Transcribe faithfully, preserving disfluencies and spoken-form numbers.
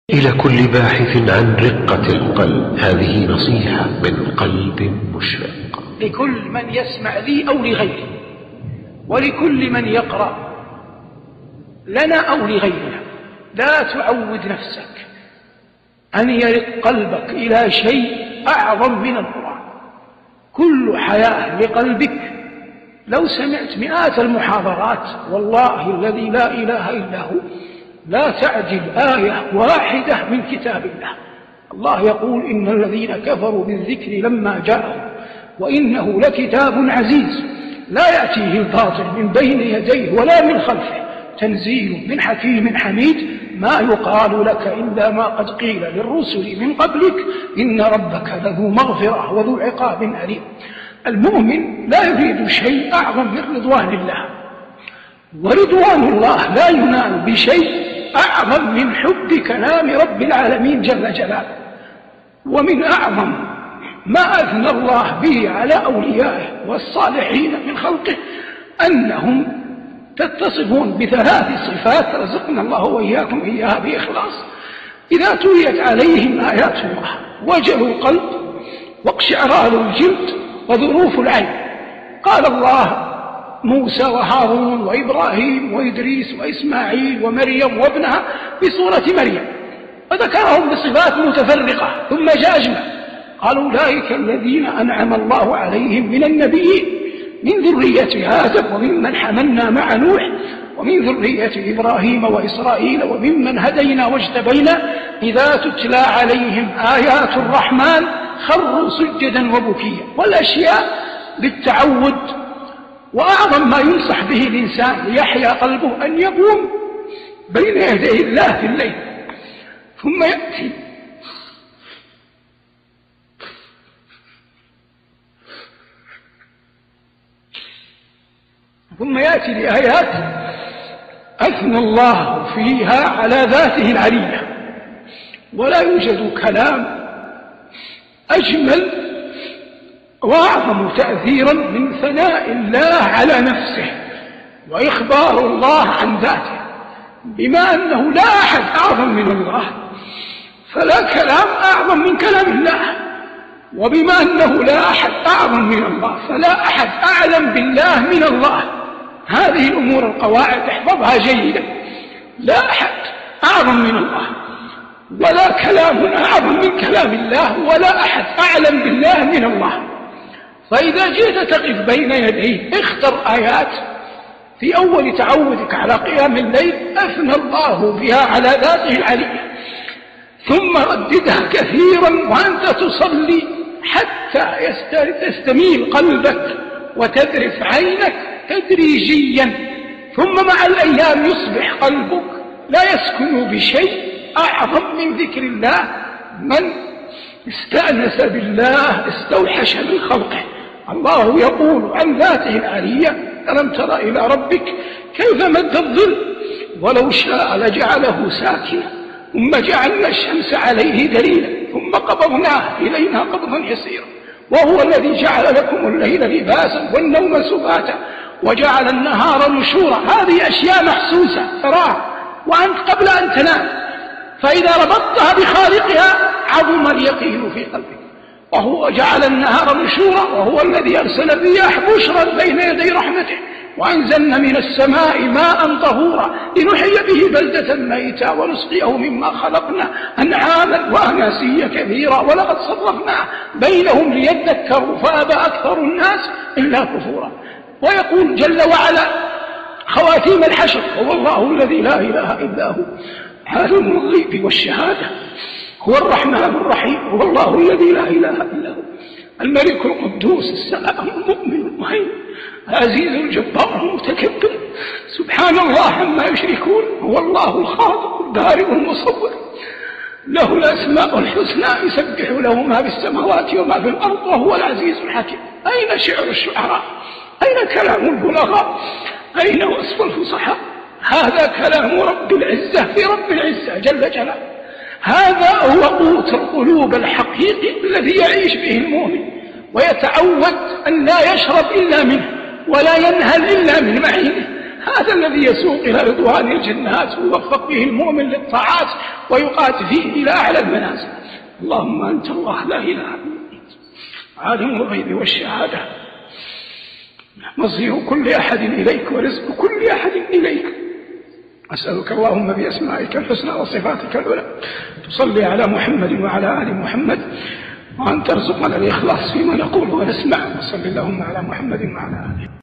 إلى كل باحث عن رقة القلب هذه نصيحة من قلب مشرق. لكل من يسمع لي أو لغيري، ولكل من يقرأ لنا أو لغيرنا، لا تعود نفسك أن يرق قلبك إلى شيء أعظم من القرآن. كل حياة لقلبك لو سمعت مئات المحاضرات والله الذي لا إله إلا هو لا تعجل آية واحدة من كتاب الله. الله يقول إن الذين كفروا بالذكر لما جاءهم وإنه لكتاب عزيز لا يأتيه الباطل من بين يديه ولا من خلفه تنزيل من حكيم حميد. ما يقال لك إلا ما قد قيل للرسل من قبلك إن ربك لذو مغفرة وذو عقاب أليم. المؤمن لا يريد شيء أعظم من رضوان الله، ورضوان الله لا ينال بشيء أعظم من حب كلام رب العالمين جل جلاله. ومن أعظم ما أثنى الله به على أوليائه والصالحين من خلقه أنهم تتصفون بثلاث صفات رزقنا الله وإياكم إياها بإخلاص. إذا تليت عليهم آيات الله وجلوا القلب واقشعرار الجلد وذروف العين. قال الله موسى وهارون وإبراهيم وإدريس وإسماعيل ومريم وابنها بصورة مريم، وذكرهم بصفات متفرقة. ثم جاء أجمع قال أولئك الذين أنعم الله عليهم من النبيين من ذرية آدم وممن حملنا مع نوح ومن ذرية إبراهيم وإسرائيل وممن هدينا واجتبينا إذا تتلى عليهم آيات الرحمن خروا سجدا وبكيا. والأشياء بالتعود. وأعظم ما ينصح به الإنسان ليحيا قلبه أن يقوم بين يدي الله في الليل ثم يأتي ثم يأتي لآيات أثنى الله فيها على ذاته العلية. ولا يوجد كلام أجمل وأعظم تأثيرا من ثناء الله على نفسه وإخبار الله عن ذاته. بما أنه لا أحد أعظم من الله فلا كلام أعظم من كلام الله، وبما أنه لا أحد أعظم من الله فلا أحد أعلم بالله من الله. هذه الأمور القواعد احفظها جيدا. لا أحد أعظم من الله ولا كلام أعظم من كلام الله ولا أحد أعلم بالله من الله. فإذا جئت تقف بين يديه اختر آيات في أول تعودك على قيام الليل أثنى الله بها على ذاته العلية، ثم رددها كثيرا وأنت تصلي حتى يستميل قلبك وتذرف عينك تدريجيا. ثم مع الأيام يصبح قلبك لا يسكن بشيء أعظم من ذكر الله. من استأنس بالله استوحش من خلقه. الله يقول عن ذاته العلية ألم تر إلى ربك كيف مد الظل ولو شاء لجعله ساكنا ثم جعلنا الشمس عليه دليلا ثم قبضناه إلينا قبضا يسيرا وهو الذي جعل لكم الليل لباسا والنوم سباتا وجعل النهار نشورا. هذه أشياء محسوسة تراها وأنت قبل أن تنام، فإذا ربطتها بخالقها عظم اليقين في قلبك. وهو جعل النهار نشورا وهو الذي أرسل الرياح بشرا بين يدي رحمته وأنزلنا من السماء ماء طهورا لنحيي به بلدة ميتا ونسقيه مما خلقنا أنعاما وأناسيا كثيرا ولقد صرفنا بينهم ليذكروا فأبى أكثر الناس إلا كفورا. ويقول جل وعلا خواتيم الحشر هو الله الذي لا إله إلا هو عالم الغيب والشهادة هو الرحمن الرحيم هو الله الذي لا إله إلا هو الملك القدوس السلام المؤمن المهيمن العزيز الجبار المتكبر سبحان الله عما يشركون. هو الله الخالق البارئ المصور له الأسماء الحسنى يسبح له ما في السماوات وما في الأرض وهو العزيز الحكيم. أين شعر الشعراء؟ أين كلام البلغاء؟ أين وصف الفصحاء؟ هذا كلام رب العزة في رب العزة جل جلاله. هذا هو قوت القلوب الحقيقي الذي يعيش به المؤمن ويتعود أن لا يشرب إلا منه ولا ينهل إلا من معينه. هذا الذي يسوق إلى رضوان الجنات ويوفق به المؤمن للطاعات ويقاد فيه إلى أعلى المنازل. اللهم أنت الله لا إله إلا أنت عالم الغيب والشهادة، مصير كل أحد إليك ورزق كل أحد إليك. أسألك اللهم بأسمائك الحسنى وصفاتك العلى تصلي على محمد وعلى آل محمد، وأن ترزقنا الإخلاص فيما نقول ونسمع. وصل اللهم على محمد وعلى آله.